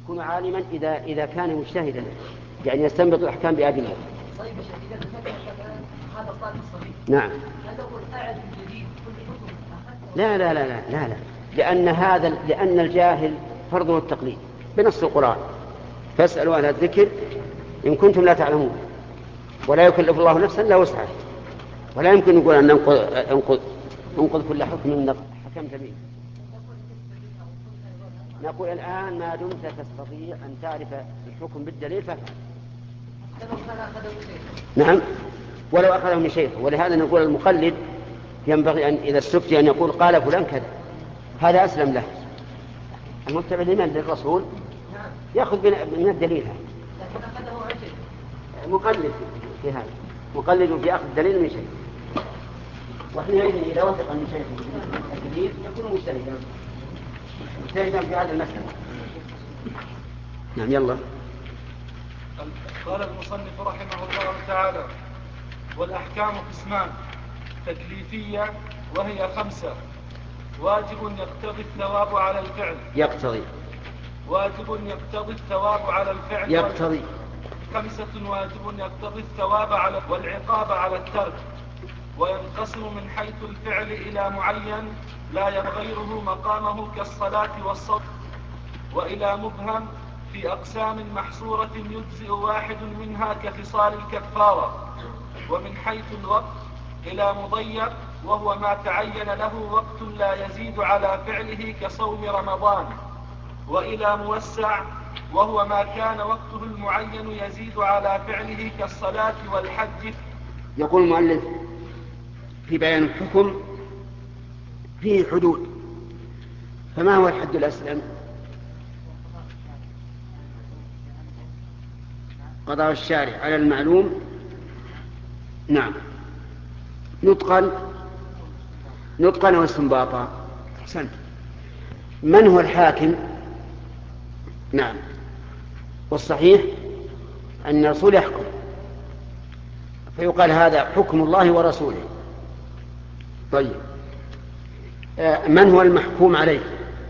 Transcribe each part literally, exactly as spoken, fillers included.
يكون عالما إذا إذا كان مجتهدا، يعني يستنبط الأحكام بأدلة. طيب يا شيخ، إذا تفكر هذا الطالب الصغير، نعم. هل تقول أعد الجديد كل حكم؟ لا لا لا لا لا لا، لأن هذا لأن الجاهل فرض التقليد بنص القرآن، فاسألوا أهل الذكر إن كنتم لا تعلمون، ولا يكلف الله نفسا إلا وسعها، ولا يمكن نقول أن ننقض انقض انقض كل حكم من حكمت به. نقول الآن ما دمت تستطيع أن تعرف الحكم بالدليل فافعل. نعم، ولو أخذه من شيخ. ولهذا نقول المقلد ينبغي أن إذا استفتي أن يقول قال فلان كذا، هذا أسلم له. المتبع لمن؟ للرسول، يأخذ من الدليل. مقلد في هذا، مقلد في أخذ الدليل من شيء، وحينئذ إذا وثق من شيء الدليل يكون مجتهدا مجتهدا في هذا المسألة. نعم يلا. قال المصنف رحمه الله تعالى: والأحكام قسمان: تكليفية وهي خمسة: واجب يقتضي الثواب على الفعل يقتضي واجب يقتضي الثواب على الفعل يقتضي خمسة: واجب يقتضي الثواب على والعقاب على الترك، وينقسم من حيث الفعل إلى معين لا يغيره مقامه كالصلاة والصوم، وإلى مبهم في أقسام محصورة يجزئ واحد منها كخصال الكفارة، ومن حيث الوقت إلى مضيق وهو ما تعين له وقت لا يزيد على فعله كصوم رمضان، وإلى موسع وهو ما كان وقته المعين يزيد على فعله كالصلاة والحج. يقول المؤلف في بيان الحكم فيه حدود، فما هو الحد الأسلم؟ قضاء الشارع على المعلوم، نعم، نطقا نطقا واستنباطا. أحسنت. من هو الحاكم؟ نعم، والصحيح أن الرسول يحكم، فيقال هذا حكم الله ورسوله. طيب، من هو المحكوم عليه؟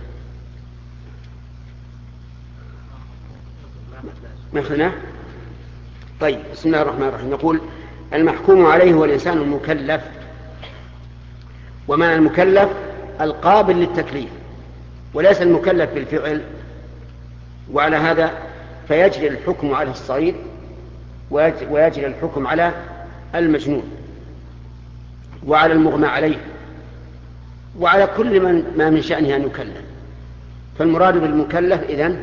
مثلنا. طيب، بسم الله الرحمن الرحيم. نقول المحكوم عليه هو الإنسان المكلف، ومعنى المكلف القابل للتكليف، وليس المكلف بالفعل. وعلى هذا فيجري الحكم على الصغير ويجري الحكم على المجنون وعلى المغمى عليه وعلى كل من ما من شأنه أن يكلف. فالمراد بالمكلف إذن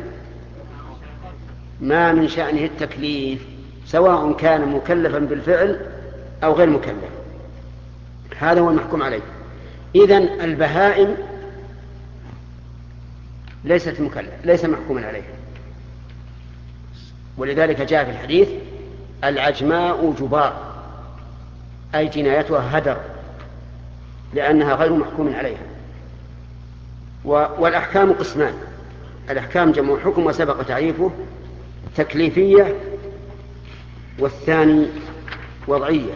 ما من شأنه التكليف، سواء كان مكلفا بالفعل أو غير مكلف، هذا هو المحكوم عليه. إذن البهائم ليست مكلف، ليس محكوما عليها، ولذلك جاء في الحديث العجماء جبار، أي جنايتها هدر، لأنها غير محكوم عليها. والأحكام قسمان: الأحكام جمع حكم وسبق تعريفه، تكليفية والثاني وضعية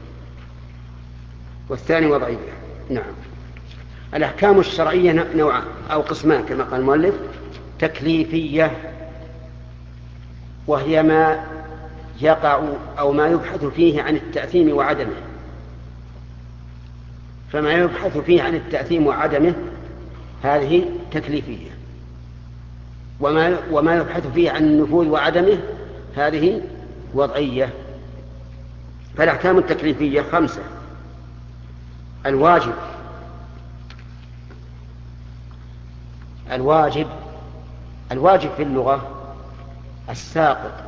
والثاني وضعية نعم. الأحكام الشرعية نوعان أو قسمان كما قال المؤلف: تكليفية وهي ما يقع أو ما يبحث فيه عن التأثيم وعدمه، فما يبحث فيه عن التأثيم وعدمه هذه تكليفية، وما وما يبحث فيه عن النفوذ وعدمه هذه وضعية. فالأحكام التكليفية خمسة: الواجب الواجب الواجب في اللغة الساقط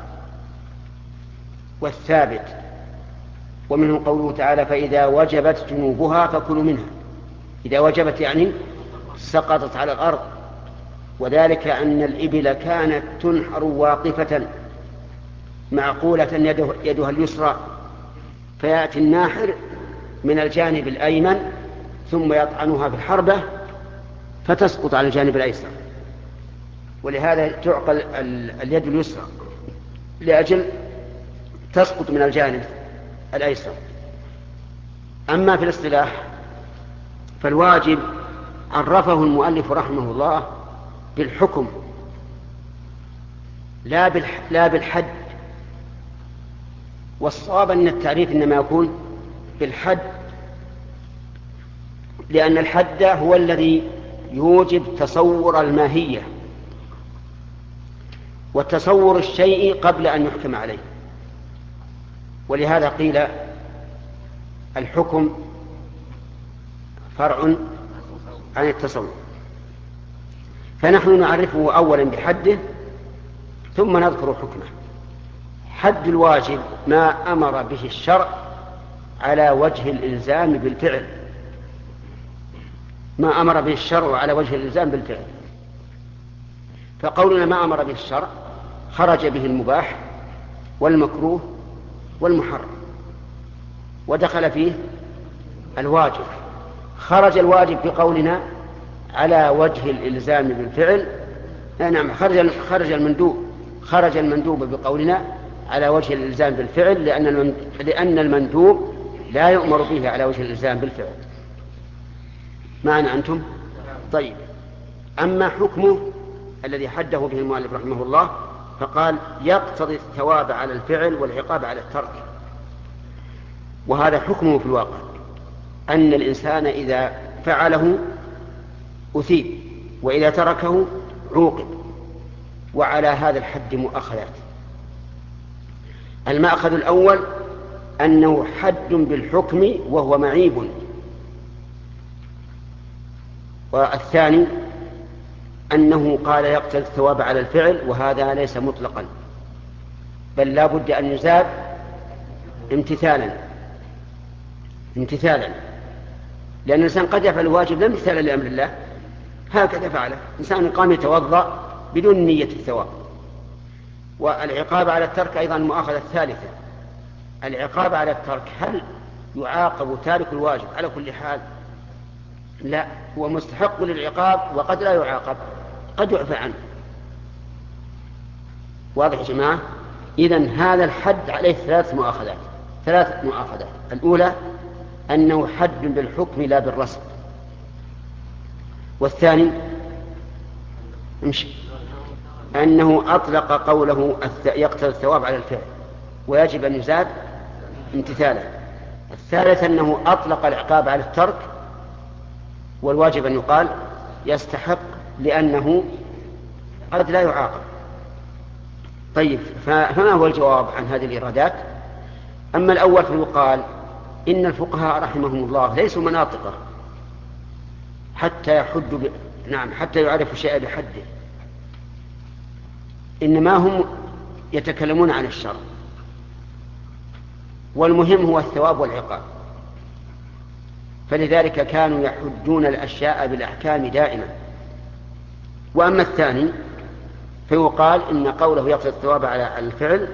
والثابت، ومنه قوله تعالى: فإذا وجبت جنوبها فكلوا منها. إذا وجبت يعني سقطت على الأرض، وذلك أن الإبل كانت تنحر واقفة معقولة يده يدها اليسرى، فيأتي الناحر من الجانب الأيمن ثم يطعنها في الحربة فتسقط على الجانب الأيسر، ولهذا تعقل اليد اليسرى لأجل تسقط من الجانب الأيسر. أما في الاصطلاح فالواجب عرفه المؤلف رحمه الله بالحكم لا, بالح... لا بالحد. والصواب أن التعريف إنما يكون بالحد، لأن الحد هو الذي يوجب تصور الماهية وتصور الشيء قبل أن يحكم عليه. ولهذا قيل الحكم فرع عن التصور. فنحن نعرفه أولا بحده ثم نذكر حكمه. حد الواجب ما أمر به الشرع على وجه الإلزام بالفعل، ما أمر به الشرع على وجه الإلزام بالفعل. فقولنا ما أمر به الشرع خرج به المباح والمكروه والمحرم، ودخل فيه الواجب. خرج الواجب بقولنا على وجه الإلزام بالفعل. نعم، خرج خرج المندوب خرج المندوب بقولنا على وجه الإلزام بالفعل، لأن لأن المندوب لا يؤمر به على وجه الإلزام بالفعل. معنا أنتم؟ طيب، أما حكمه الذي حده به المؤلف رحمه الله فقال يقتضي الثواب على الفعل والعقاب على الترك. وهذا حكمه في الواقع، أن الإنسان إذا فعله أثيب وإذا تركه عوقب. وعلى هذا الحد مؤاخذات. المأخذ الأول أنه حد بالحكم وهو معيب، والثاني أنه قال يقتضي الثواب على الفعل، وهذا ليس مطلقا، بل لا بد أن يزاد امتثالا امتثالا لأن الإنسان قد يفعل الواجب لا امتثالا لأمر الله. هكذا فعله إنسان قام يتوضأ بدون نية الثواب. والعقاب على الترك أيضا مؤاخذة ثالثة. العقاب على الترك، هل يعاقب تارك الواجب على كل حال؟ لا، هو مستحق للعقاب وقد لا يعاقب، قد يعفى عنه. واضح يا جماعة؟ إذن هذا الحد عليه ثلاث مؤاخذات ثلاث مؤاخذات. الأولى أنه حد بالحكم لا بالرسم. والثاني أنه أطلق قوله يقتضي الثواب على الفعل ويجب أن يزاد امتثالا. الثالث أنه أطلق العقاب على الترك، والواجب أن يقال يستحق لأنه قد لا يعاقب. طيب، فما هو الجواب عن هذه الإرادات؟ أما الأول فيقال إن الفقهاء رحمهم الله ليسوا مناطقة حتى يحدوا ب... نعم حتى يعرفوا شيئا بحده، إنما هم يتكلمون عن الشرع، والمهم هو الثواب والعقاب. فلذلك كانوا يحدون الأشياء بالأحكام دائما. وأما الثاني فيقال إن قوله يقتضي الثواب على الفعل،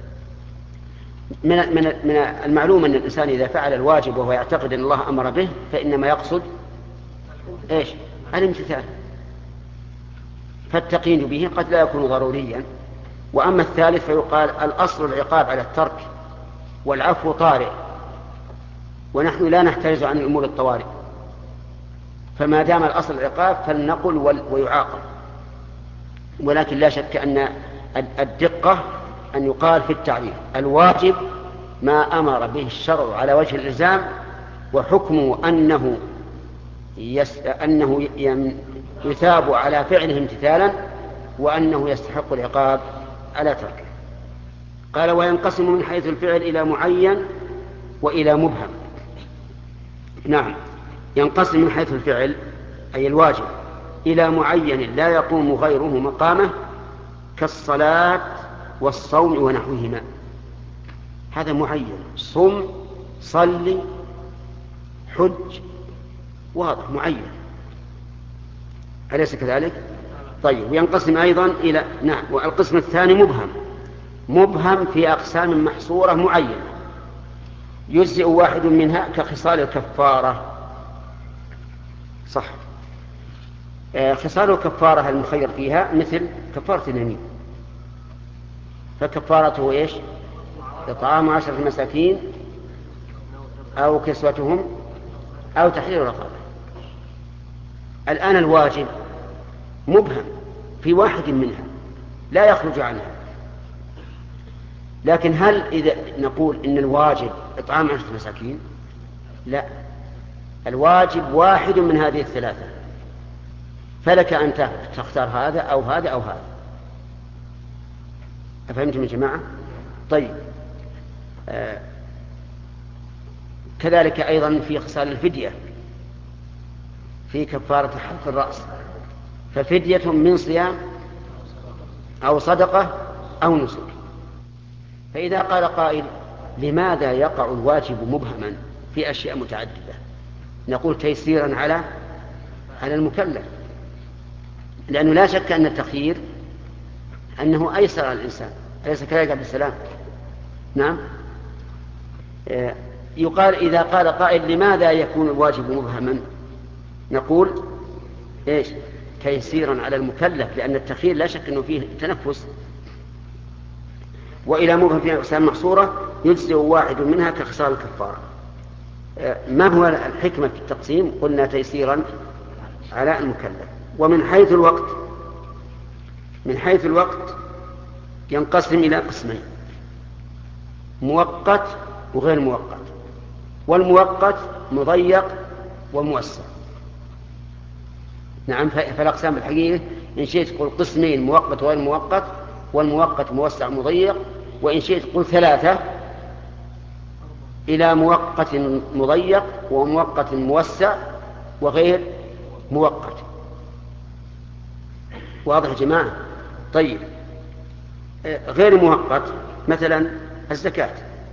من من من المعلوم أن الإنسان إذا فعل الواجب وهو يعتقد أن الله أمر به فإنما يقصد إيش؟ الامتثال، فالتقييد به قد لا يكون ضروريا. وأما الثالث فيقال الأصل العقاب على الترك والعفو طارئ، ونحن لا نحترز عن الأمور الطوارئ، فما دام الأصل العقاب فلنقل ويعاقب. ولكن لا شك أن الدقة أن يقال في التعريف الواجب ما أمر به الشرع على وجه الإلزام، وحكمه أنه, يس... أنه يثاب على فعله امتثالا، وأنه يستحق العقاب على تركه. قال وينقسم من حيث الفعل إلى معين وإلى مبهم. نعم، ينقسم من حيث الفعل أي الواجب إلى معين لا يقوم غيره مقامه كالصلاة والصوم ونحوهما. هذا معين، صم، صلي، حج، واضح معين، أليس كذلك؟ طيب، وينقسم أيضا إلى نعم والقسم الثاني مبهم مبهم في أقسام محصورة معينة يجزئ واحد منها كخصال الكفارة. صح، آه خصال الكفارة المخير فيها مثل كفارة اليمين، فكفارته إيش؟ إطعام عشرة مساكين أو كسوتهم أو تحرير رقبة. الآن الواجب مبهم في واحد منها لا يخرج عنها، لكن هل إذا نقول إن الواجب إطعام عشرة مساكين؟ لا، الواجب واحد من هذه الثلاثة، فلك أن تختار هذا أو هذا أو هذا. أفهمتم يا جماعة؟ طيب، آه كذلك أيضا في خصال الفدية في كفارة حلق الرأس، ففدية من صيام أو صدقة أو نسك. فإذا قال قائل لماذا يقع الواجب مبهما في أشياء متعددة؟ نقول تيسيرا على على المكلف، لأنه لا شك أن التخيير أنه أيسر على الإنسان، أليس كذلك عبد السلام؟ نعم. يقال إذا قال قائل لماذا يكون الواجب مبهما، نقول إيش؟ تيسيرا على المكلف، لأن التخيير لا شك أنه فيه تنفس، وإلى مبهم فيها أقسام محصورة يجزئ واحد منها كخصال الكفارة. ما هو الحكمة في التقسيم؟ قلنا تيسيرا على المكلف. ومن حيث الوقت من حيث الوقت ينقسم إلى قسمين: مؤقت وغير مؤقت. والمؤقت مضيق وموسع. نعم، فالأقسام الحقيقية إن شئت قل قسمين: مؤقت وغير مؤقت، والمؤقت موسع مضيق. وإن شئت قل ثلاثة: إلى مؤقت مضيق ومؤقت موسع وغير مؤقت. واضح يا جماعة؟ طيب، غير مؤقت مثلا الزكاة.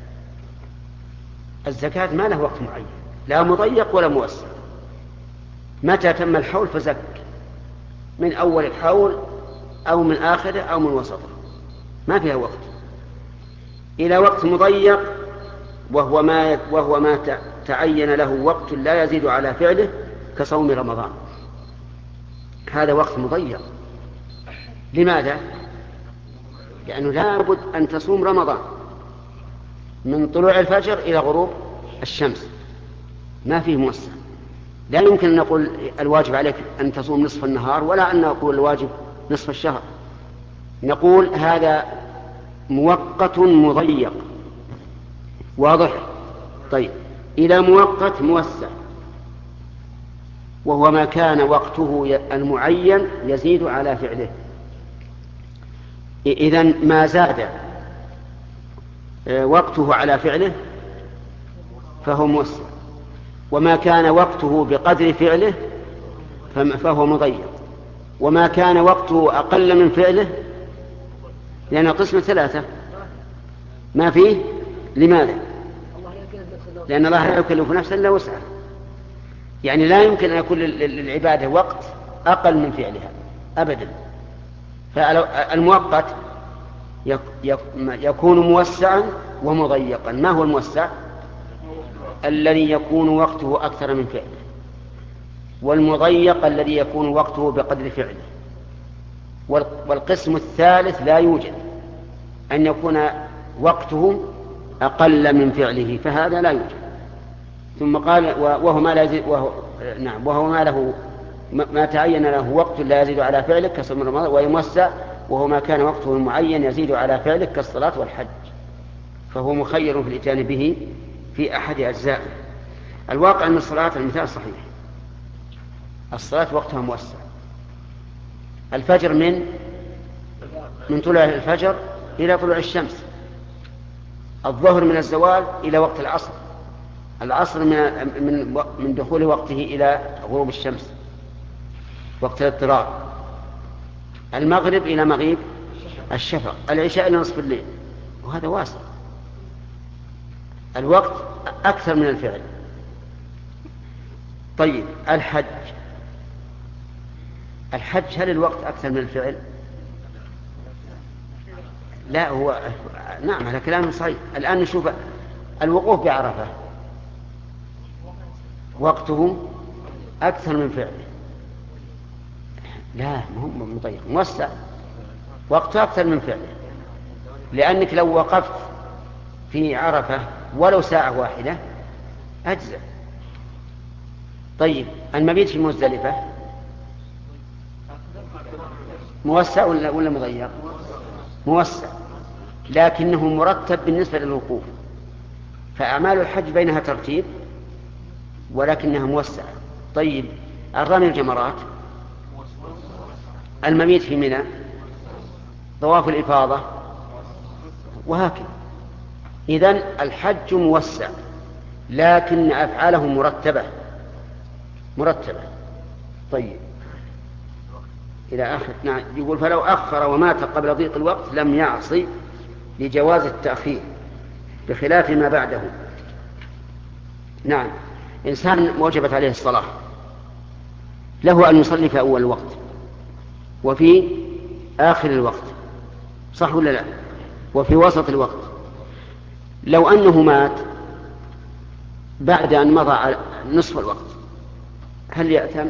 الزكاة ما له وقت معين، لا مضيق ولا موسع. متى تم الحول فزك، من أول الحول أو من آخره أو من وسطه، ما فيها وقت. إلى وقت مضيق وهو ما وهو ما تعين له وقت لا يزيد على فعله كصوم رمضان، هذا وقت مضيق. لماذا؟ لأنه لا بد أن تصوم رمضان من طلوع الفجر إلى غروب الشمس، ما فيه موسع. لا يمكن أن نقول الواجب عليك أن تصوم نصف النهار، ولا أن نقول الواجب نصف الشهر. نقول هذا مؤقت مضيق. واضح؟ طيب، إلى مؤقت موسع وهو ما كان وقته المعين يزيد على فعله. إذن ما زاد وقته على فعله فهو موسع، وما كان وقته بقدر فعله فهو مضيق، وما كان وقته أقل من فعله، لأن قسم ثلاثة ما فيه. لماذا؟ لأن الله لا يكلف نفسا إلا وسعها، يعني لا يمكن أن يكون للعبادة وقت أقل من فعلها أبدا. فالمؤقت يكون موسعا ومضيقا. ما هو الموسع؟ الذي يكون وقته أكثر من فعله، والمضيق الذي يكون وقته بقدر فعله. والقسم الثالث لا يوجد، أن يكون وقته أقل من فعله، فهذا لا يوجد. ثم قال وهو ما لا يزيد وهو نعم وهو ما له ما تعين له وقت لا يزيد على فعله كصوم رمضان، ويموسع وهو ما كان وقته المعين يزيد على فعله كالصلاة والحج، فهو مخير في الإتيان به في أحد أجزائه. الواقع أن الصلاة المثال صحيح، الصلاة وقتها موسع. الفجر من من طلوع الفجر إلى طلوع الشمس، الظهر من الزوال إلى وقت العصر، العصر من من من دخول وقته إلى غروب الشمس وقت الاضطرار، المغرب إلى مغيب الشفق، العشاء إلى نصف الليل، وهذا واسع. الوقت أكثر من الفعل. طيب، الحج الحج هل الوقت أكثر من الفعل؟ لا، هو نعم هذا كلام صحيح. الآن نشوف الوقوف بعرفة وقته أكثر من فعله. لا، مهم مضيق موسع، وقته أكثر من فعله، لأنك لو وقفت في عرفة ولو ساعة واحدة أجزأ. طيب، المبيت في مزدلفة موسع ولا ولا مضيق؟ موسع. لكنه مرتب بالنسبة للوقوف، فأعمال الحج بينها ترتيب ولكنها موسعة. طيب الرمي الجمرات، المبيت في منى، طواف الإفاضة، وهكذا. إذن الحج موسع لكن أفعاله مرتبة مرتبة. طيب إلى آخر. نعم. يقول فلو أخر ومات قبل ضيق الوقت لم يعصي لجواز التأخير بخلاف ما بعده. نعم. إنسان وجبت عليه الصلاة، له أن يصلي في أول الوقت وفي آخر الوقت، صح ولا لا؟ وفي وسط الوقت. لو أنه مات بعد أن مضى نصف الوقت هل يأثم؟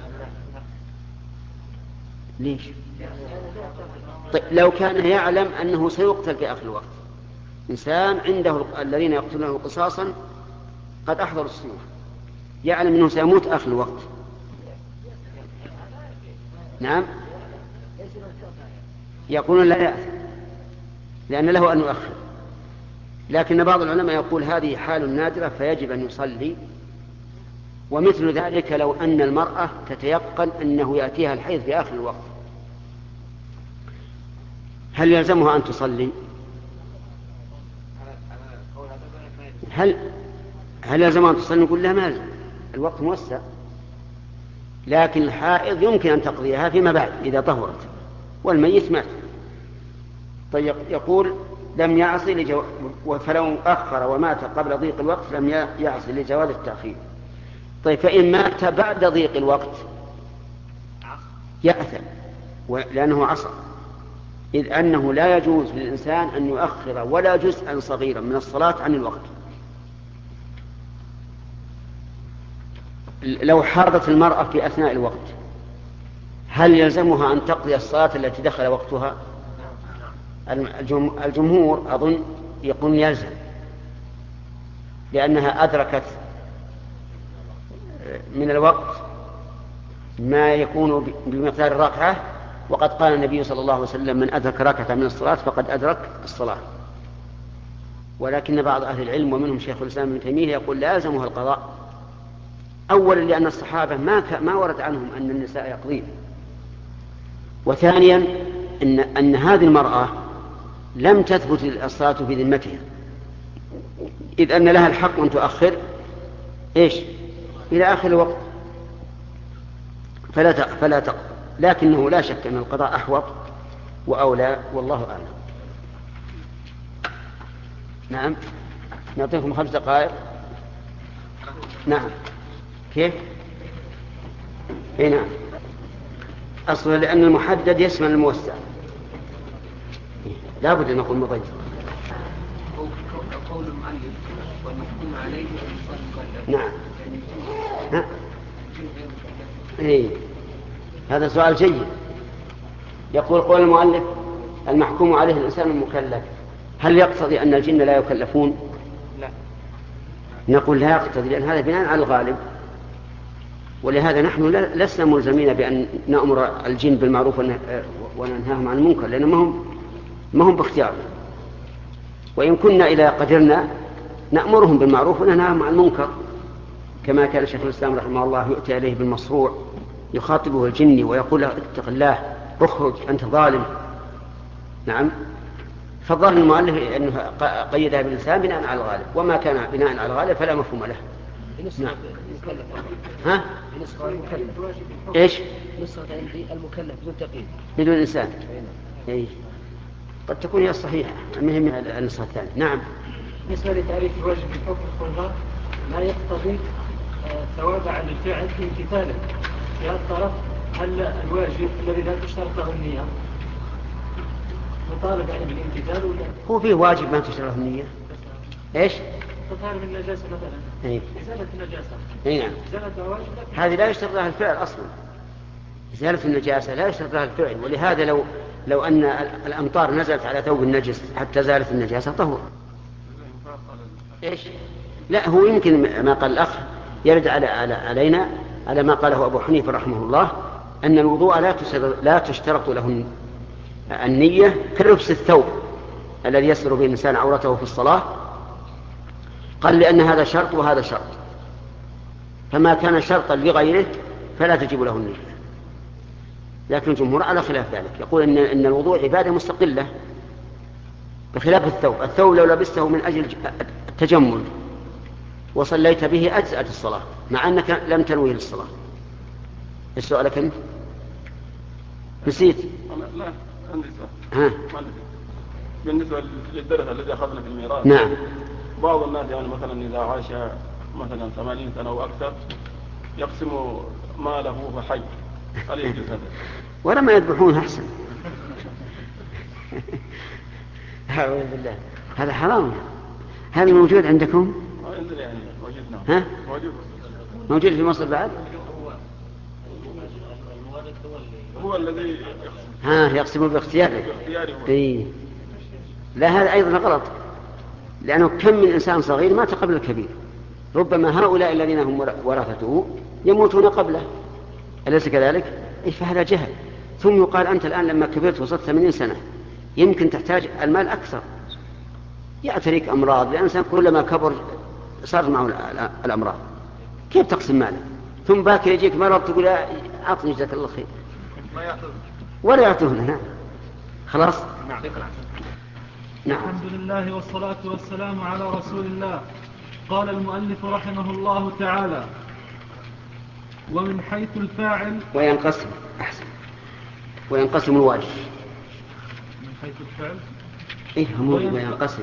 ليش؟ طيب لو كان يعلم أنه سيقتل في آخر الوقت، إنسان عنده الذين يقتلونه قصاصا قد أحضروا السيوف، يعلم أنه سيموت آخر الوقت. نعم. يقولون لا يأثم لأن له أن يؤخر، لكن بعض العلماء يقول هذه حال نادرة فيجب أن يصلي. ومثل ذلك لو أن المرأة تتيقن أنه يأتيها الحيض في آخر الوقت، هل يلزمها أن تصلي؟ هل هل يلزمها أن تصلي؟ نقول لها ما يلزم، الوقت موسع، لكن الحائض يمكن أن تقضيها فيما بعد إذا طهرت والميت مات. طيب يقول لم يعصي لجو... فلو أخر ومات قبل ضيق الوقت لم يعصي لجواز التأخير. طيب فإن مات بعد ضيق الوقت يأثم لأنه عصى، إذ أنه لا يجوز للإنسان أن يؤخر ولا جزءا صغيرا من الصلاة عن الوقت. لو حاضت المرأة في أثناء الوقت هل يلزمها أن تقضي الصلاة التي دخل وقتها؟ الجمهور أظن يقول يلزم، لأنها أدركت من الوقت ما يكون بمقدار الركعة، وقد قال النبي صلى الله عليه وسلم من أدرك ركعة من الصلاة فقد أدرك الصلاة. ولكن بعض أهل العلم ومنهم شيخ الإسلام ابن تيمية يقول لا يلزمها القضاء، أولا لأن الصحابة ما ك... ما ورد عنهم أن النساء يقضين، وثانيا أن أن هذه المرأة لم تثبت الصلاة في ذمتها، إذ أن لها الحق أن تؤخر إيش إلى آخر الوقت فلا ت... فلا تقضي. لكنه لا شك أن القضاء أحوط وأولى، والله أعلم. نعم. نعطيكم خمس دقائق. نعم. كيف؟ إيه نعم. أصلا لأن المحدد يشمل الموسع، لا بد أن نقول مضيق. قول المؤلف والمحكوم عليه نعم. ها؟ إيه هذا سؤال جيد. يقول قول المؤلف المحكوم عليه الإنسان المكلف، هل يقتضي أن الجن لا يكلفون؟ لا. نقول لا يقتضي، لأن هذا بناء على الغالب، ولهذا نحن لسنا ملزمين بأن نأمر الجن بالمعروف وننهاهم عن المنكر، لأن ما هم ما هم باختيارنا. وإن كنا إذا قدرنا نأمرهم بالمعروف وننهاهم عن المنكر، كما كان شيخ الإسلام رحمه الله يؤتي إليه بالمصروع يخاطبه الجن ويقول له اتق الله اخرج أنت ظالم. نعم. فالظاهر المؤلف أنه قيدها باللسان بناء على الغالب، وما كان بناء على الغالب فلا مفهوم له. نعم. ها؟ ايش؟ نسخة عندي المكلف بدون تقييد بدون إنسان. اي قد تكون هي الصحيحة، المهم من النسخة الثانية. نعم. بالنسبة لتعريف الواجب بحكم القرآن لا يقتضي ثواب عن الفعل في امتثاله. في هذا الطرف هل الواجب الذي لا تشترط له النية مطالب يعني بالامتثال ولا؟ هو فيه واجب ما تشترط النية. ايش؟ تطهير من النجاسة مثلا. اي. إزالة النجاسة. اي نعم. إزالة واجب. هذه لا يشترط لها الفعل أصلا. إزالة النجاسة لا يشترط لها الفعل، ولهذا لو لو أن الأمطار نزلت على ثوب النجس حتى زالت النجاسة طهور. إيش؟ لا هو يمكن ما قال الأخ يرد على على علينا على ما قاله أبو حنيفة رحمه الله أن الوضوء لا تشترط لا تشترط له النية كلبس الثوب الذي يستر به الإنسان عورته في الصلاة، قال لأن هذا شرط وهذا شرط، فما كان شرطا لغيره فلا تجب له النية. لكن الجمهور على خلاف ذلك، يقول إن, إن الوضوء عبادة مستقلة بخلاف الثوب. الثوب لو لبسته من أجل التجمل وصليت به أجزأت الصلاة مع أنك لم تنوي للصلاة. السؤال كم؟ نسيت؟ لا عندي سؤال. ها. بالنسبة للدرس الذي أخذنا في الميراث. نعم. بعض الناس يعني مثلا إذا عاش مثلا ثمانين سنة وأكثر يقسم ماله وهو حي، هل يجوز هذا؟ ولا ما يذبحون أحسن. أعوذ بالله، هذا حرام. هذا موجود عندكم؟ عندنا يعني موجود. نعم. ها؟ موجود. موجود في مصر بعد؟ هو الذي يقسم. ها، يقسم باختياره. إيه. لا، هذا أيضا غلط، لأنه كم من إنسان صغير مات قبل الكبير، ربما هؤلاء الذين هم ورثته يموتون قبله، أليس كذلك؟ إيه، فهذا جهل. ثم يقال أنت الآن لما كبرت وصلت ثمانين سنة يمكن تحتاج المال أكثر، يعتريك أمراض، لأن كلما كبر صار معه الأمراض، كيف تقسم ماله؟ ثم باكر يجيك مرض تقول أعطني جزاك الله خير، ولا يعطونه. نعم. خلاص. نعم. نعم. الحمد لله والصلاة والسلام على رسول الله. قال المؤلف رحمه الله تعالى: ومن حيث الفاعل وينقسم أحسن وينقسم الواجب. من حيث الفعل إيه هم وينقسم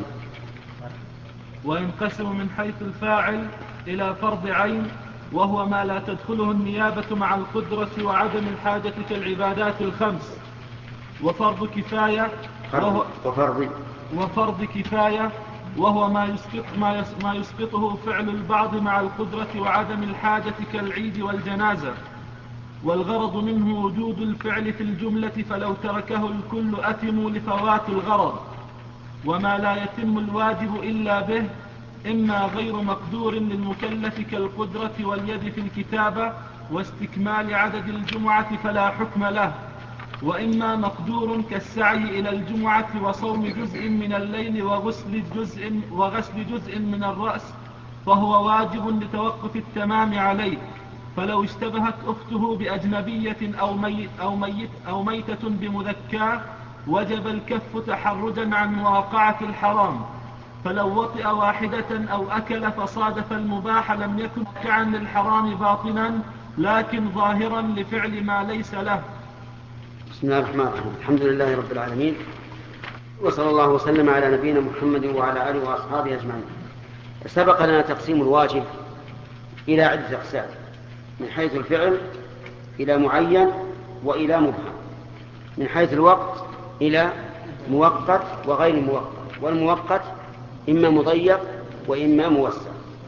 وينقسم من حيث الفاعل إلى فرض عين، وهو ما لا تدخله النيابة مع القدرة وعدم الحاجة كالعبادات الخمس، وفرض كفاية وهو وفرض وفرض كفاية وهو ما يسقط ما ما يسقطه فعل البعض مع القدرة وعدم الحاجة كالعيد والجنازة، والغرض منه وجود الفعل في الجملة، فلو تركه الكل أتموا لفوات الغرض. وما لا يتم الواجب إلا به إما غير مقدور للمكلف كالقدرة واليد في الكتابة واستكمال عدد الجمعة فلا حكم له، وإما مقدور كالسعي إلى الجمعة وصوم جزء من الليل وغسل جزء, وغسل جزء من الرأس، فهو واجب لتوقف التمام عليه. فلو اشتبهت أخته بأجنبية أو, ميت أو, ميت أو ميتة بمذكاة وجب الكف تحرجا عن مواقعة الحرام. فلو وطئ واحدة أو أكل فصادف المباح لم يكن واقعا للحرام باطنا لكن ظاهرا لفعل ما ليس له. بسم الله الرحمن الرحيم. الحمد لله رب العالمين، وصلى الله وسلم على نبينا محمد وعلى آله وأصحابه أجمعين. سبق لنا تقسيم الواجب إلى عدة أقسام، من حيث الفعل إلى معين وإلى مبهم، من حيث الوقت إلى مؤقت وغير مؤقت، والمؤقت إما مضيق وإما موسع.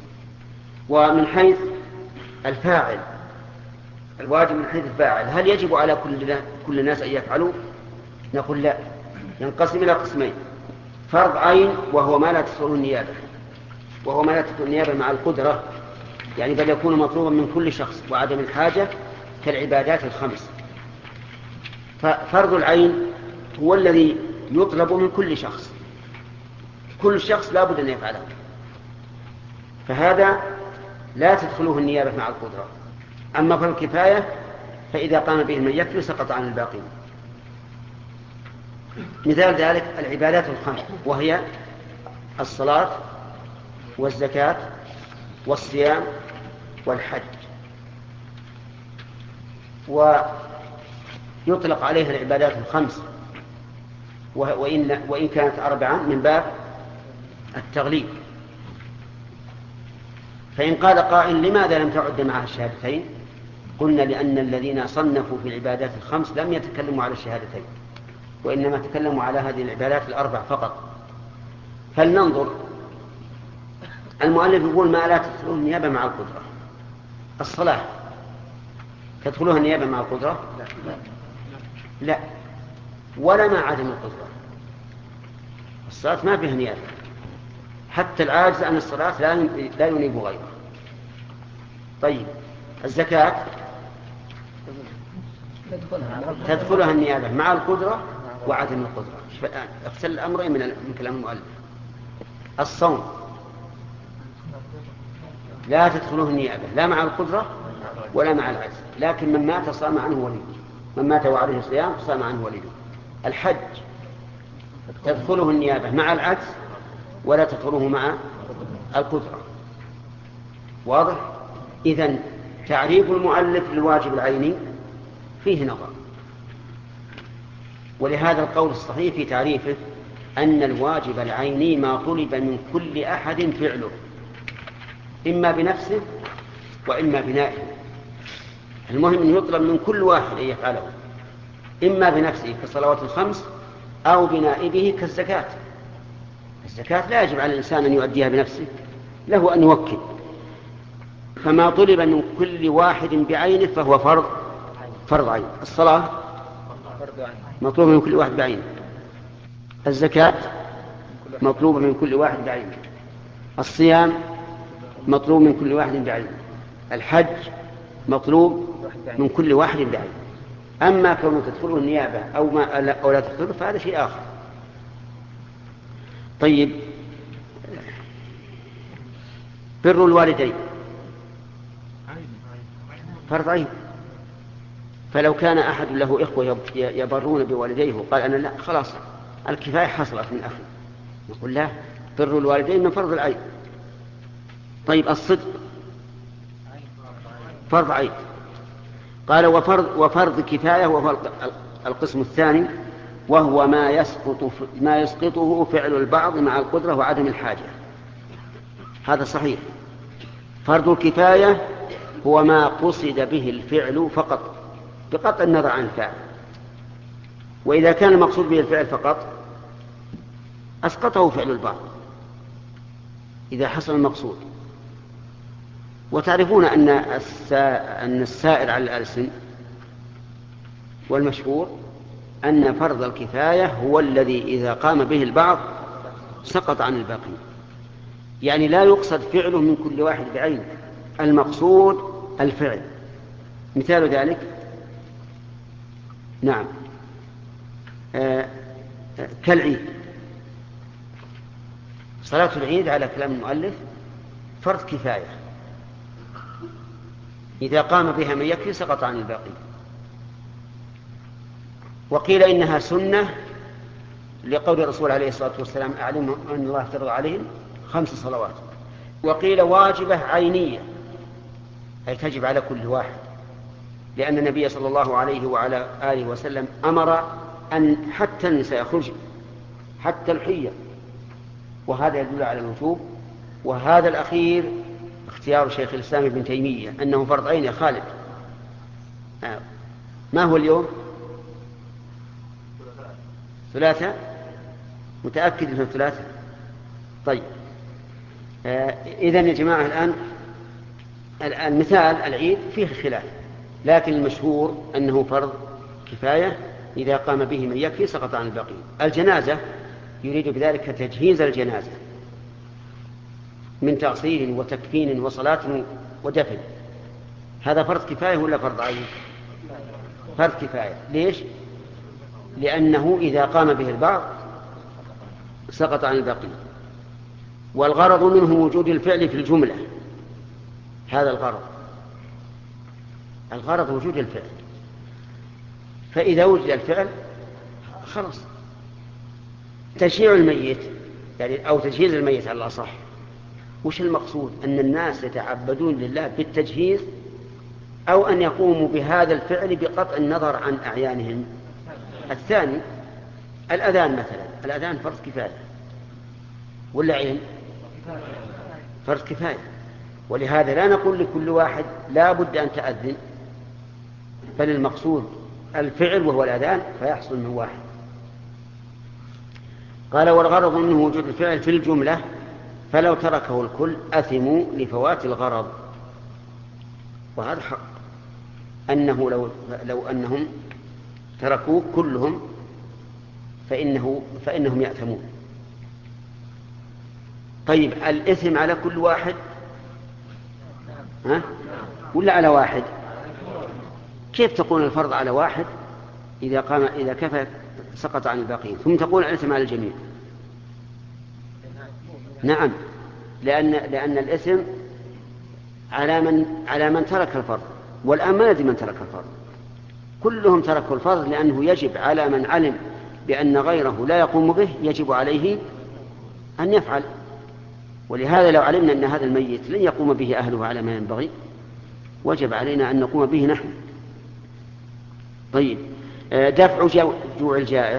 ومن حيث الفاعل الواجب من حيث الفاعل، هل يجب على كل كل الناس أن يفعلوا؟ نقول لا، ينقسم إلى قسمين: فرض عين وهو ما لا تدخله النيابة، وهو ما لا تدخل النيابة مع القدرة، يعني بل يكون مطلوبا من كل شخص وعدم الحاجة كالعبادات الخمس. ففرض العين هو الذي يطلب من كل شخص، كل شخص لا بد أن يفعله، فهذا لا تدخله النيابة مع القدرة. أما فرض الكفاية فإذا قام به من يكفي سقط عن الباقين. مثال ذلك العبادات الخمس، وهي الصلاة والزكاة والصيام والحج، ويطلق عليها العبادات الخمس وإن, وإن كانت أربعا من باب التغليب. فإن قال قائل لماذا لم تعد معها الشهادتين؟ قلنا لأن الذين صنفوا في العبادات الخمس لم يتكلموا على الشهادتين، وإنما تكلموا على هذه العبادات الأربع فقط. فلننظر. المؤلف يقول ما لا تدخلها النيابة مع القدرة. الصلاة تدخلها النيابة مع القدرة؟ لا, لا. ولا مع عدم القدرة. الصلاة ما فيها نيابة، حتى العاجز عن الصلاة لا ينيب غيره. طيب الزكاة تدخلها النيابة مع القدرة وعدم القدرة. فالآن اختل الأمرين من من كلام المؤلف. الصوم لا تدخله النيابة لا مع القدرة ولا مع العجز، لكن من مات صام عنه وليه، من مات وعليه صيام صام عنه وليه. الحج تدخله النيابة مع العجز ولا تدخله مع القدرة. واضح؟ إذن تعريف المؤلف للواجب العيني فيه نظر، ولهذا القول الصحيح في تعريفه أن الواجب العيني ما طلب من كل أحد فعله إما بنفسه وإما بنائه. المهم أن يطلب من كل واحد أن يفعله إما بنفسه كالصلوات الخمس أو بنائبه كالزكاة. الزكاة لا يجب على الإنسان أن يؤديها بنفسه، له أن يوكل. فما طلب من كل واحد بعينه فهو فرض فرض عين. الصلاة مطلوبة من كل واحد بعينه، الزكاة مطلوبة من كل واحد بعينه، الصيام مطلوب من كل واحد بعينه، الحج مطلوب من كل واحد بعينه. أما كونه تدخله النيابة أو, ما أو لا تدخله فهذا شيء آخر. طيب، بر الوالدين فرض عين. فلو كان أحد له إخوة يبرون بوالديه وقال أنا لا، خلاص الكفاية حصلت من أخي، نقول له بر الوالدين من فرض العين. طيب، الصدق فرض عين. قال وفرض, وفرض كفاية وفرض القسم الثاني، وهو ما يسقط ما يسقطه فعل البعض مع القدرة وعدم الحاجة. هذا صحيح. فرض الكفاية هو ما قصد به الفعل فقط بقطع النظر عن الفاعل، وإذا كان المقصود به الفعل فقط أسقطه فعل البعض إذا حصل المقصود. وتعرفون أن أن السائر على الألسن والمشهور أن فرض الكفاية هو الذي إذا قام به البعض سقط عن الباقي، يعني لا يقصد فعله من كل واحد بعينه، المقصود الفعل. مثال ذلك نعم آه آه كالعيد. صلاة العيد على كلام المؤلف فرض كفاية، إذا قام بها من يكفي سقط عن الباقي. وقيل إنها سنة لقول الرسول عليه الصلاة والسلام أعلمهم أن الله افترض عليهم خمس صلوات. وقيل واجبة عينية، أي تجب على كل واحد، لأن النبي صلى الله عليه وعلى آله وسلم أمر أن حتى النساء يخرج حتى الحية، وهذا يدل على الوجوب. وهذا الأخير اختيار شيخ الإسلام ابن تيمية أنه فرض عين يا خالد. آه. ما هو اليوم؟ ثلاثة؟ متأكد أنه ثلاثة؟ طيب، آه إذن يا جماعة الآن المثال العيد فيه خلاف، لكن المشهور أنه فرض كفاية، إذا قام به من يكفي سقط عن الباقي. الجنازة يريد بذلك تجهيز الجنازة من تغسيل وتكفين وصلاة ودفن. هذا فرض كفاية ولا فرض عين؟ فرض كفاية. ليش؟ لأنه إذا قام به البعض سقط عن الباقي. والغرض منه وجود الفعل في الجملة، هذا الغرض، الغرض وجود الفعل. فإذا وجد الفعل خلاص. تشييع الميت يعني أو تجهيز الميت على الأصح، وش المقصود؟ أن الناس يتعبدون لله بالتجهيز، أو أن يقوموا بهذا الفعل بقطع النظر عن أعيانهم. الثاني الأذان مثلا، الأذان فرض كفاية ولا عين؟ فرض كفاية. ولهذا لا نقول لكل واحد لا بد أن تأذن، بل المقصود الفعل وهو الأذان فيحصل من واحد. قال والغرض منه وجود الفعل في الجملة، فلو تركه الكل أثموا لفوات الغرض. وهذا حق، أنه لو, لو أنهم تركوه كلهم فإنه فإنهم يأثمون. طيب، الإثم على كل واحد ها؟ ولا على واحد؟ كيف تقول الفرض على واحد إذا قام إذا كفى سقط عن الباقين. ثم تقول الإثم على الجميع. نعم، لأن, لأن الإثم على من, على من ترك الفرض، والآن ما ندري من ترك الفرض، كلهم تركوا الفرض، لأنه يجب على من علم بأن غيره لا يقوم به يجب عليه أن يفعل. ولهذا لو علمنا أن هذا الميت لن يقوم به أهله على ما ينبغي وجب علينا أن نقوم به نحن. طيب، دفع جوع الجائع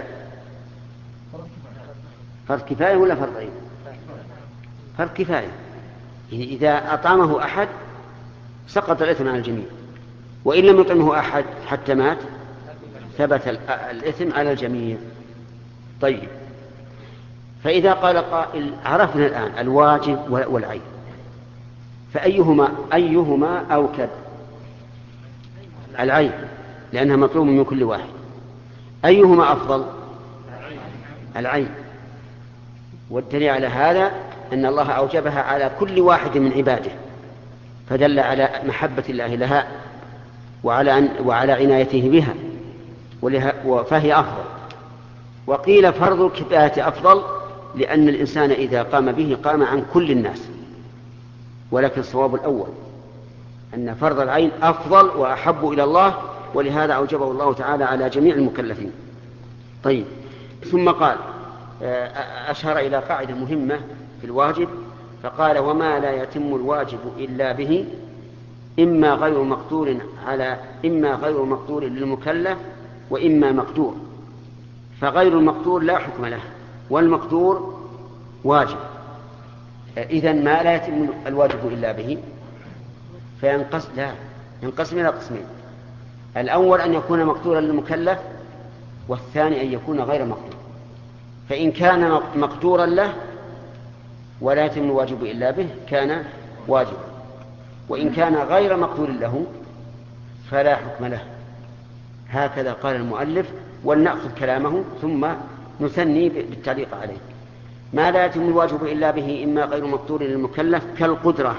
فرض كفاية ولا فرض عين؟ فرض كفاية. إذا أطعمه أحد سقط الإثم على الجميع، وإن لم يطعمه أحد حتى مات ثبت الإثم على الجميع. طيب، فإذا قال قائل عرفنا الآن الواجب والعين، فأيهما أيهما أوكد؟ العين، لأنها مطلوب من كل واحد. أيهما أفضل؟ العين. والدليل على هذا أن الله أوجبها على كل واحد من عباده، فدل على محبة الله لها وعلى, أن وعلى عنايته بها، فهي أفضل. وقيل فرض الكفاية أفضل، لأن الإنسان إذا قام به قام عن كل الناس، ولكن الصواب الأول أن فرض العين أفضل وأحب إلى الله، ولهذا أوجبه الله تعالى على جميع المكلفين. طيب، ثم قال أشار إلى قاعدة مهمة في الواجب، فقال وما لا يتم الواجب إلا به إما غير مقدور على إما غير مقدور للمكلف وإما مقدور. فغير المقدور لا حكم له، والمقدور واجب. إذن ما لا يتم الواجب إلا به فينقسم لا ينقسم إلى قسمين: الأول أن يكون مقدورا للمكلف، والثاني أن يكون غير مقدور. فإن كان مقدورا له ولا يتم الواجب إلا به كان واجبا، وإن كان غير مقدور له فلا حكم له. هكذا قال المؤلف، ولنأخذ كلامه ثم نثني بالتعليق عليه. ما لا يتم الواجب إلا به إما غير مقدور للمكلف كالقدرة.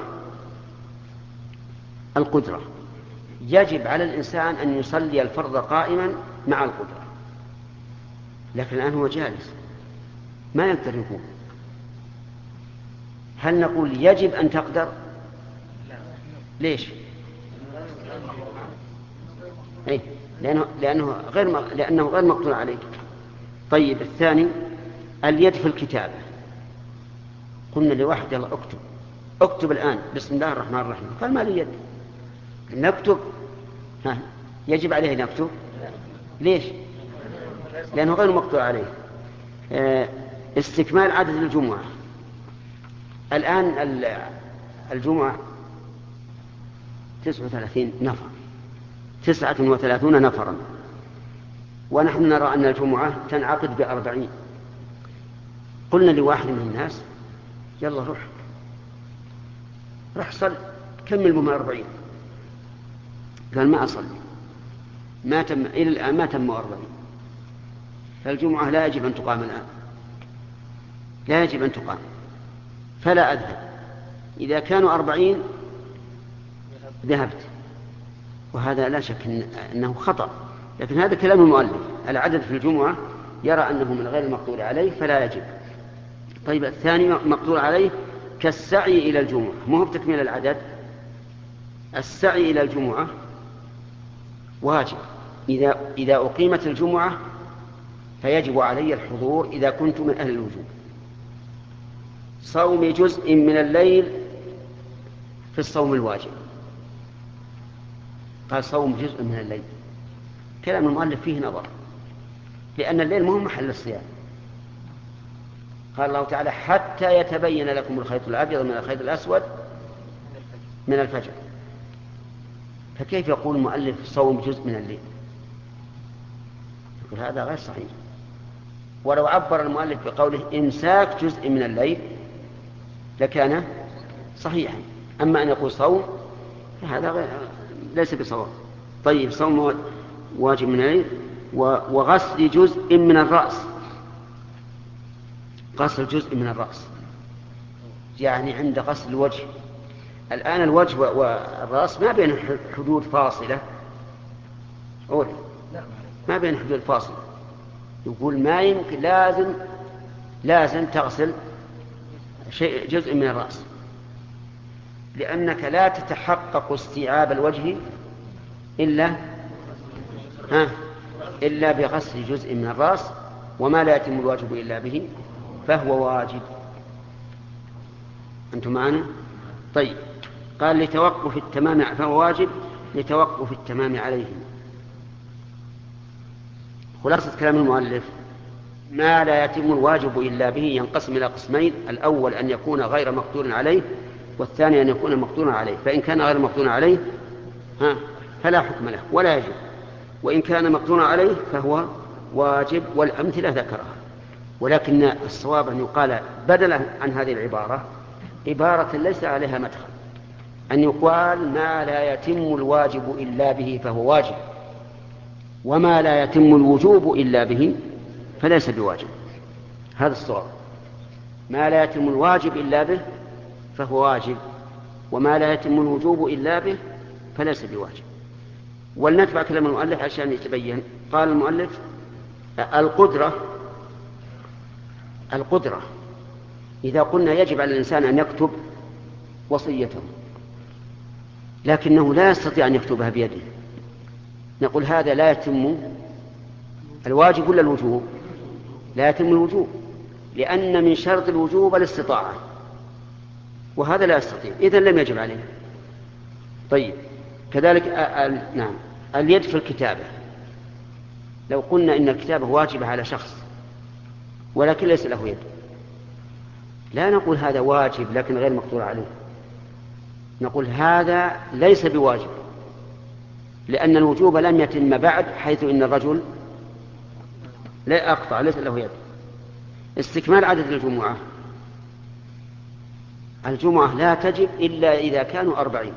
القدرة يجب على الإنسان أن يصلي الفرض قائما مع القدرة، لكن الآن هو جالس ما يقدر يقوم. هل نقول يجب أن تقدر؟ ليش؟ إيه؟ لأنه, لأنه, غير لأنه غير مقدور عليه. طيب، الثاني اليد في الكتابة. قلنا لواحد يلا اكتب اكتب الآن بسم الله الرحمن الرحيم، قال ما لي يد نكتب. ها، يجب عليه أن يكتب. ليش؟ لأنه غير مقدور عليه. اه استكمال عدد الجمعة. الآن الجمعة تسعة وثلاثين نفر تسعة وثلاثون نفرا، ونحن نرى أن الجمعة تنعقد بأربعين. قلنا لواحد من الناس يلا روح روح صل كمل بهم أربعين. قال ما أصلي، ما تم إلى الآن ما تم أربعين. فالجمعة لا يجب أن تقام الآن، لا يجب أن تقام، فلا أذهب. إذا كانوا أربعين ذهبت، وهذا لا شك أنه خطأ، لكن هذا كلام المؤلف. العدد في الجمعة يرى أنه من غير المقدور عليه فلا يجب. طيب، الثاني مقدور عليه كالسعي إلى الجمعة، مو بتكميل العدد. السعي إلى الجمعة واجب. إذا, إذا أقيمت الجمعة فيجب علي الحضور إذا كنت من أهل الوجوب. صوم جزء من الليل في الصوم الواجب. قال صوم جزء من الليل، كلام المؤلف فيه نظر، لأن الليل مهم محل الصيام. قال الله تعالى حتى يتبين لكم الخيط الأبيض من الخيط الأسود من الفجر، فكيف يقول المؤلف صوم جزء من الليل؟ يقول هذا غير صحيح. ولو عبر المؤلف بقوله إمساك جزء من الليل لكان صحيحا، أما أن يقول صوم فهذا غير ليس بصواب. طيب، صوم واجب من الليل وغسل جزء من الرأس. غسل جزء من الرأس يعني عند غسل الوجه. الآن الوجه والرأس ما بين حدود فاصلة، أول ما بين حدود فاصلة، يقول ما يمكن، لازم لازم تغسل شيء جزء من الرأس، لأنك لا تتحقق استيعاب الوجه إلا ها إلا بغسل جزء من الرأس، وما لا يتم الواجب إلا به فهو واجب. أنتم معنا؟ طيب، قال لتوقف التمام فهو واجب لتوقف التمام عليه. خلاصة كلام المؤلف: ما لا يتم الواجب إلا به ينقسم إلى قسمين: الأول أن يكون غير مقدور عليه، والثاني أن يكون مقدور عليه. فإن كان غير مقدور عليه ها فلا حكم له ولا يجب، وإن كان مقدور عليه فهو واجب، والأمثلة ذكرها. ولكن الصواب أن يقال بدلا عن هذه العبارة عبارة ليس عليها مدخل، أن يقال: ما لا يتم الواجب إلا به فهو واجب، وما لا يتم الوجوب إلا به فليس بواجب. هذا الصواب: ما لا يتم الواجب إلا به فهو واجب، وما لا يتم الوجوب إلا به فليس بواجب. ولنتبع كلام المؤلف عشان يتبين. قال المؤلف: القدرة القدرة إذا قلنا يجب على الإنسان أن يكتب وصيته لكنه لا يستطيع أن يكتبها بيده، نقول هذا لا يتم الواجب ولا الوجوب؟ لا يتم الوجوب، لأن من شرط الوجوب الاستطاعة، وهذا لا يستطيع، إذن لم يجب عليه. طيب، كذلك نعم اليد في الكتابة، لو قلنا إن الكتابة واجبة على شخص ولكن ليس له يد، لا نقول هذا واجب لكن غير مقدور عليه، نقول هذا ليس بواجب، لأن الوجوب لم يتم بعد، حيث إن الرجل لا أقطع ليس له يد. استكمال عدد الجمعة: الجمعة لا تجب إلا إذا كانوا أربعين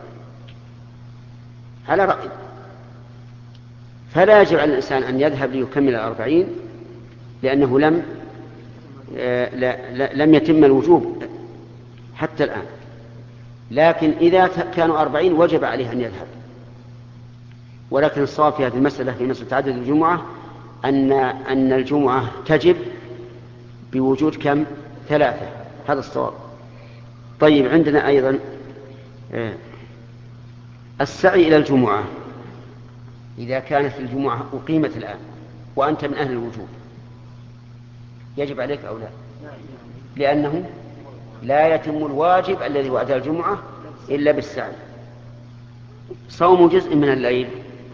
على رأي، فلا يجب على الإنسان أن يذهب ليكمل الأربعين لأنه لم لم يتم الوجوب حتى الآن. لكن إذا كانوا أربعين وجب عليه أن يذهب. ولكن الصواب في هذه المسألة، في مسألة عدد الجمعة، أن أن الجمعة تجب بوجود كم؟ ثلاثة. هذا الصواب. طيب، عندنا أيضا السعي إلى الجمعة. إذا كانت الجمعة أقيمت الآن وأنت من أهل الوجوب يجب عليك أو لا؟ لأنه لا يتم الواجب الذي هو أداء الجمعة إلا بالسعي. صوم جزء من الليل،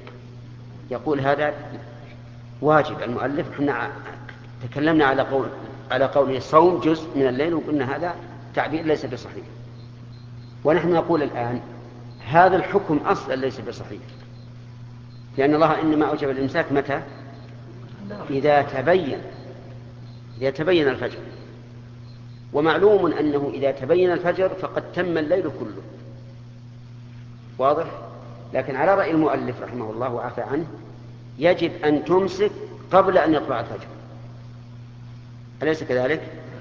يقول هذا واجب. المؤلف احنا تكلمنا على قول على قوله صوم جزء من الليل، وقلنا هذا تعبير ليس بصحيح، ونحن نقول الآن هذا الحكم أصلا ليس بصحيح، لأن الله إنما أوجب الإمساك متى؟ إذا تبين إذا تبين الفجر، ومعلوم أنه إذا تبين الفجر فقد تم الليل كله. واضح؟ لكن على رأي المؤلف رحمه الله وعفى عنه يجب أن تمسك قبل أن يطلع الفجر، أليس كذلك؟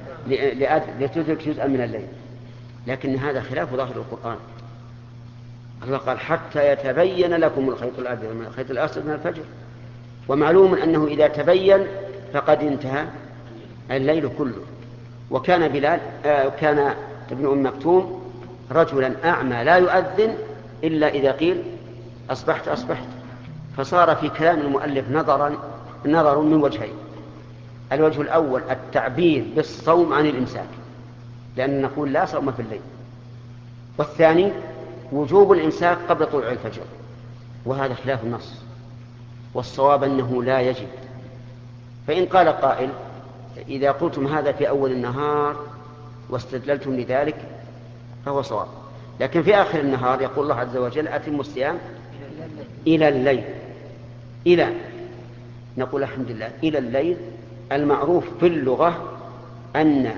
لتدرك جزءا من الليل. لكن هذا خلاف ظاهر القرآن. الله قال: حتى يتبين لكم الخيط الأبيض من الخيط الأسود من الفجر، ومعلوم أنه إذا تبين فقد انتهى الليل كله. وكان بلال آه كان ابن أم مكتوم رجلا أعمى لا يؤذن إلا إذا قيل أصبحت أصبحت. فصار في كلام المؤلف نظرا نظر من وجهين: الوجه الأول التعبير بالصوم عن الإمساك، لأن نقول لا صوم في الليل، والثاني وجوب الإمساك قبل طلوع الفجر، وهذا خلاف النص، والصواب أنه لا يجب. فإن قال قائل: إذا قلتم هذا في أول النهار واستدللتم لذلك فهو صواب، لكن في آخر النهار يقول الله عز وجل: أتموا الصيام إلى الليل. إلى نقول الحمد لله، إلى الليل المعروف في اللغة أن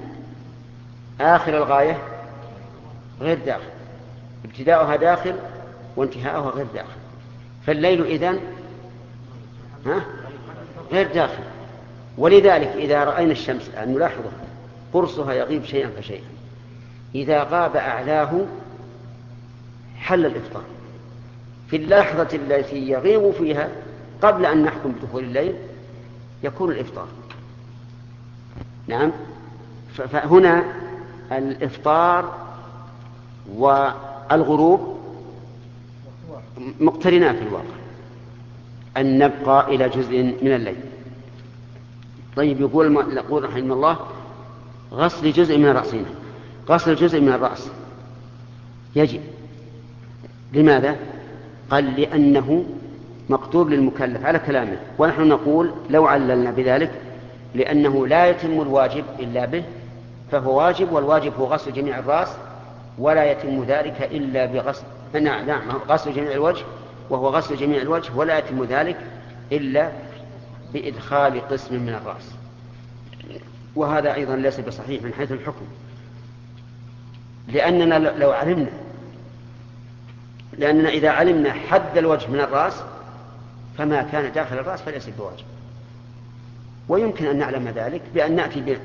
آخر الغاية غير داخل، ابتداؤها داخل وانتهاؤها غير داخل، فالليل إذن ها غير داخل. ولذلك إذا رأينا الشمس الآن نلاحظه قرصها يغيب شيئا فشيئا، إذا غاب أعلاه حل الإفطار. في اللحظة التي يغيب فيها قبل أن نحكم بدخول الليل يكون الإفطار. نعم. فهنا الإفطار والغروب مقترنان في الواقع، أن نبقى إلى جزء من الليل. طيب يقول يقول رحمه الله غسل جزء من رأسنا. غسل جزء من الرأس يجب. لماذا؟ قال لأنه مكتوب للمكلف على كلامه، ونحن نقول لو عللنا بذلك لأنه لا يتم الواجب إلا به، فهو واجب، والواجب هو غسل جميع الرأس، ولا يتم ذلك إلا بغسل نعم نعم غسل جميع الوجه، وهو غسل جميع الوجه، ولا يتم ذلك إلا بإدخال قسم من الرأس. وهذا أيضا ليس بصحيح من حيث الحكم، لأننا لو علمنا لأننا إذا علمنا حد الوجه من الرأس فما كان داخل الرأس فليس بواجب. ويمكن أن نعلم ذلك بأن نأتي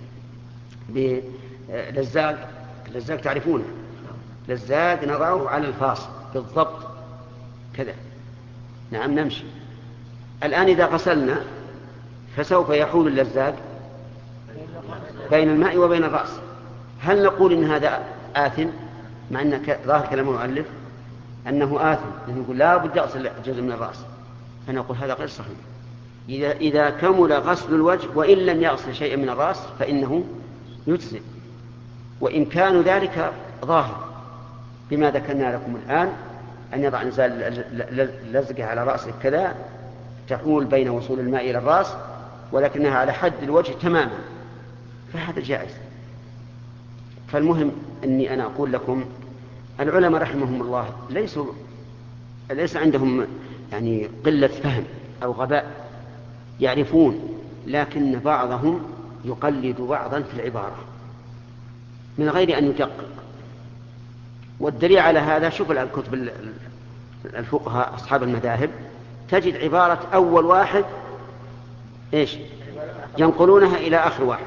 بلزاق. لزاق تعرفونه، لزاق نضعه على الفاصل بالضبط كذا. نعم نمشي. الآن إذا غسلنا فسوف يحول اللزاق بين الماء وبين الرأس. هل نقول إن هذا آثم مع أن ظاهر كلام المؤلف أنه آثم، نقول لا بد أغسل جزء من الرأس، فنقول هذا غير صحيح. إذا, إذا كمل غسل الوجه وإن لم يغسل شيئا من الرأس فإنه يجزئ، وإن كان ذلك ظاهر بما ذكرنا لكم الآن، أن يضع إنسان لزقه على رأسه كذا تحول بين وصول الماء إلى الرأس ولكنها على حد الوجه تماما، فهذا جائز. فالمهم أني أنا أقول لكم العلماء رحمهم الله ليسوا ليس عندهم يعني قلة فهم أو غباء، يعرفون، لكن بعضهم يقلد بعضا في العبارة من غير أن يدقق. والدليل على هذا شوف الكتب الفقهاء أصحاب المذاهب تجد عبارة أول واحد إيش ينقلونها إلى آخر واحد،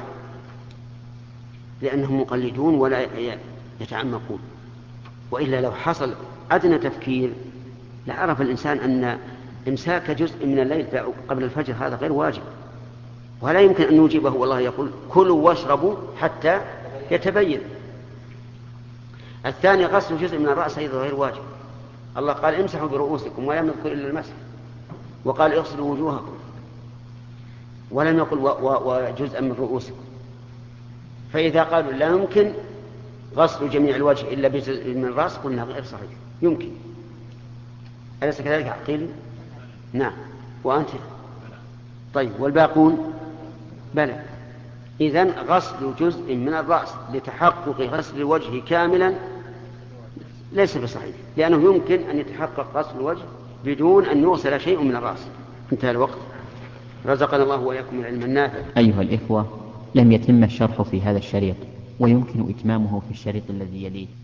لأنهم مقلدون ولا يتعمقون. وإلا لو حصل أدنى تفكير لعرف الإنسان أن إمساك جزء من الليل قبل الفجر هذا غير واجب، ولا يمكن أن نجيبه. والله يقول كلوا واشربوا حتى يتبين. الثاني غسل جزء من الرأس أيضا غير واجب. الله قال امسحوا برؤوسكم ولم يذكر إلا المسح، وقال اغسلوا وجوهكم ولم يقل وجزءا من رؤوسكم. فإذا قالوا لا يمكن غسل جميع الوجه إلا بجزء من الرأس قلنا غير صحيح، يمكن. أليس كذلك عقيل؟ نعم. وأنت؟ طيب والباقون؟ بلى. إذن غسل جزء من الرأس لتحقق غسل الوجه كاملا ليس بصحيح، لأنه يمكن أن يتحقق غسل الوجه بدون أن يغسل شيء من الرأس. انتهى الوقت. رزقنا الله وإياكم العلم النافع. أيها الإخوة، لم يتم الشرح في هذا الشريط، ويمكن إتمامه في الشريط الذي يليه.